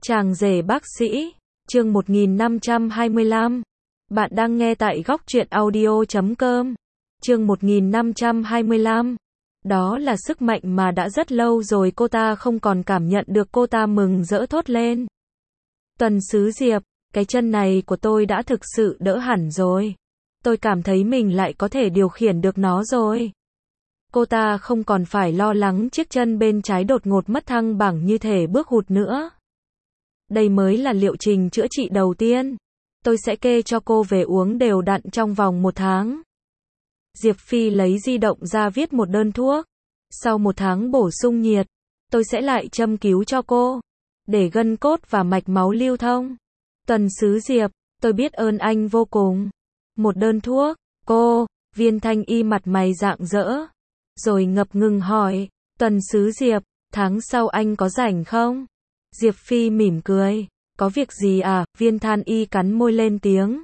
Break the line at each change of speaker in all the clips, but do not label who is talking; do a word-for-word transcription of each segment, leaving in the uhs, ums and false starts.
Chàng rể bác sĩ, chương một nghìn năm trăm hai mươi lăm. Bạn đang nghe tại góc truyện audio chấm com. Chương một nghìn năm trăm hai mươi lăm. Đó là sức mạnh mà đã rất lâu rồi cô ta không còn cảm nhận được, cô ta mừng rỡ thốt lên. Tuần Sứ Diệp, cái chân này của tôi đã thực sự đỡ hẳn rồi. Tôi cảm thấy mình lại có thể điều khiển được nó rồi. Cô ta không còn phải lo lắng chiếc chân bên trái đột ngột mất thăng bằng như thể bước hụt nữa. Đây mới là liệu trình chữa trị đầu tiên. Tôi sẽ kê cho cô về uống đều đặn trong vòng một tháng. Diệp Phi lấy di động ra viết một đơn thuốc. Sau một tháng bổ sung nhiệt, tôi sẽ lại châm cứu cho cô, để gân cốt và mạch máu lưu thông. Tuần Sứ Diệp, tôi biết ơn anh vô cùng. Một đơn thuốc, cô, Viên Thanh Y mặt mày rạng rỡ. Rồi ngập ngừng hỏi, Tuần Sứ Diệp, tháng sau anh có rảnh không? Diệp Phi mỉm cười, có việc gì à? Viên Thanh Y cắn môi lên tiếng.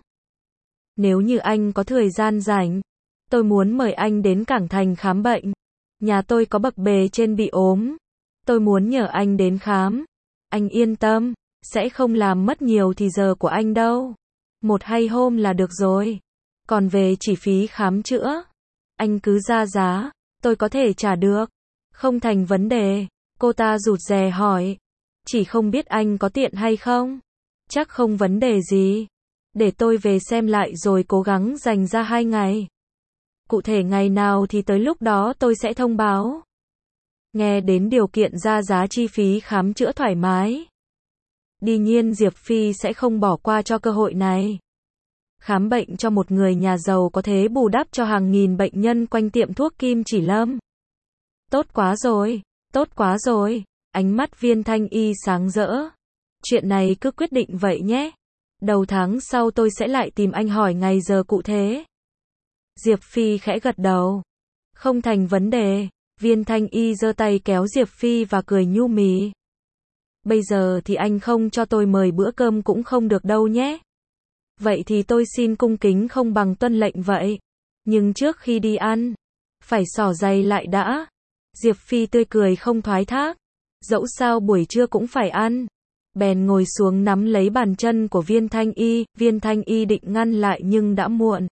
Nếu như anh có thời gian rảnh, tôi muốn mời anh đến Cảng Thành khám bệnh. Nhà tôi có bậc bề trên bị ốm. Tôi muốn nhờ anh đến khám. Anh yên tâm, sẽ không làm mất nhiều thì giờ của anh đâu. Một hai hôm là được rồi. Còn về chi phí khám chữa, anh cứ ra giá, tôi có thể trả được. Không thành vấn đề, cô ta rụt rè hỏi. Chỉ không biết anh có tiện hay không? Chắc không vấn đề gì. Để tôi về xem lại rồi cố gắng dành ra hai ngày. Cụ thể ngày nào thì tới lúc đó tôi sẽ thông báo. Nghe đến điều kiện ra giá chi phí khám chữa thoải mái, đương nhiên Diệp Phi sẽ không bỏ qua cho cơ hội này. Khám bệnh cho một người nhà giàu có thể bù đắp cho hàng nghìn bệnh nhân quanh tiệm thuốc Kim Chỉ Lâm. Tốt quá rồi, tốt quá rồi. Ánh mắt Viên Thanh Y sáng rỡ. Chuyện này cứ quyết định vậy nhé. Đầu tháng sau tôi sẽ lại tìm anh hỏi ngày giờ cụ thể. Diệp Phi khẽ gật đầu. Không thành vấn đề. Viên Thanh Y giơ tay kéo Diệp Phi và cười nhu mì. Bây giờ thì anh không cho tôi mời bữa cơm cũng không được đâu nhé. Vậy thì tôi xin cung kính không bằng tuân lệnh vậy. Nhưng trước khi đi ăn, phải xỏ giày lại đã. Diệp Phi tươi cười không thoái thác. Dẫu sao buổi trưa cũng phải ăn. Bèn ngồi xuống nắm lấy bàn chân của Viên Thanh Y. Viên Thanh Y định ngăn lại nhưng đã muộn.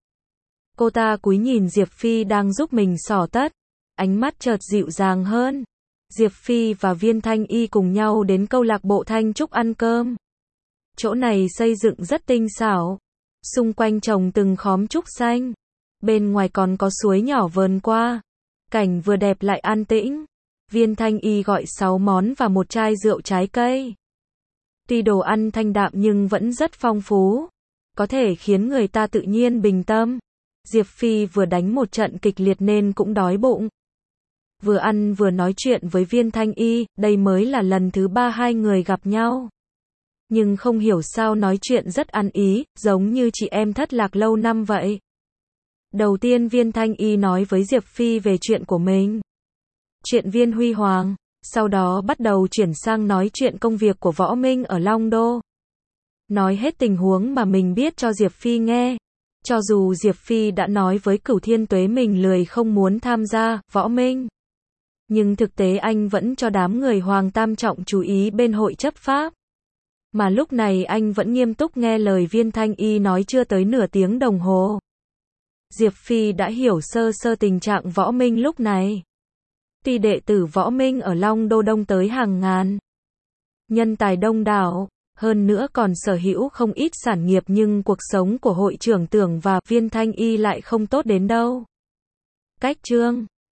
Cô ta cúi nhìn Diệp Phi đang giúp mình xỏ tất. Ánh mắt chợt dịu dàng hơn. Diệp Phi và Viên Thanh Y cùng nhau đến câu lạc bộ Thanh Trúc ăn cơm. Chỗ này xây dựng rất tinh xảo. Xung quanh trồng từng khóm trúc xanh. Bên ngoài còn có suối nhỏ vờn qua. Cảnh vừa đẹp lại an tĩnh. Viên Thanh Y gọi sáu món và một chai rượu trái cây. Tuy đồ ăn thanh đạm nhưng vẫn rất phong phú. Có thể khiến người ta tự nhiên bình tâm. Diệp Phi vừa đánh một trận kịch liệt nên cũng đói bụng. Vừa ăn vừa nói chuyện với Viên Thanh Y, đây mới là lần thứ ba hai người gặp nhau. Nhưng không hiểu sao nói chuyện rất ăn ý, giống như chị em thất lạc lâu năm vậy. Đầu tiên Viên Thanh Y nói với Diệp Phi về chuyện của mình. Chuyện Viên Huy Hoàng, sau đó bắt đầu chuyển sang nói chuyện công việc của Võ Minh ở Long Đô. Nói hết tình huống mà mình biết cho Diệp Phi nghe. Cho dù Diệp Phi đã nói với Cửu Thiên Tuế mình lười không muốn tham gia Võ Minh, nhưng thực tế anh vẫn cho đám người Hoàng Tam Trọng chú ý bên hội chấp pháp. Mà lúc này anh vẫn nghiêm túc nghe lời Viên Thanh Y nói chưa tới nửa tiếng đồng hồ. Diệp Phi đã hiểu sơ sơ tình trạng Võ Minh lúc này. Tuy đệ tử Võ Minh ở Long Đô đông tới hàng ngàn, nhân tài đông đảo, hơn nữa còn sở hữu không ít sản nghiệp, nhưng cuộc sống của hội trưởng Tưởng và Viên Thanh Y lại không tốt đến đâu. Cách chương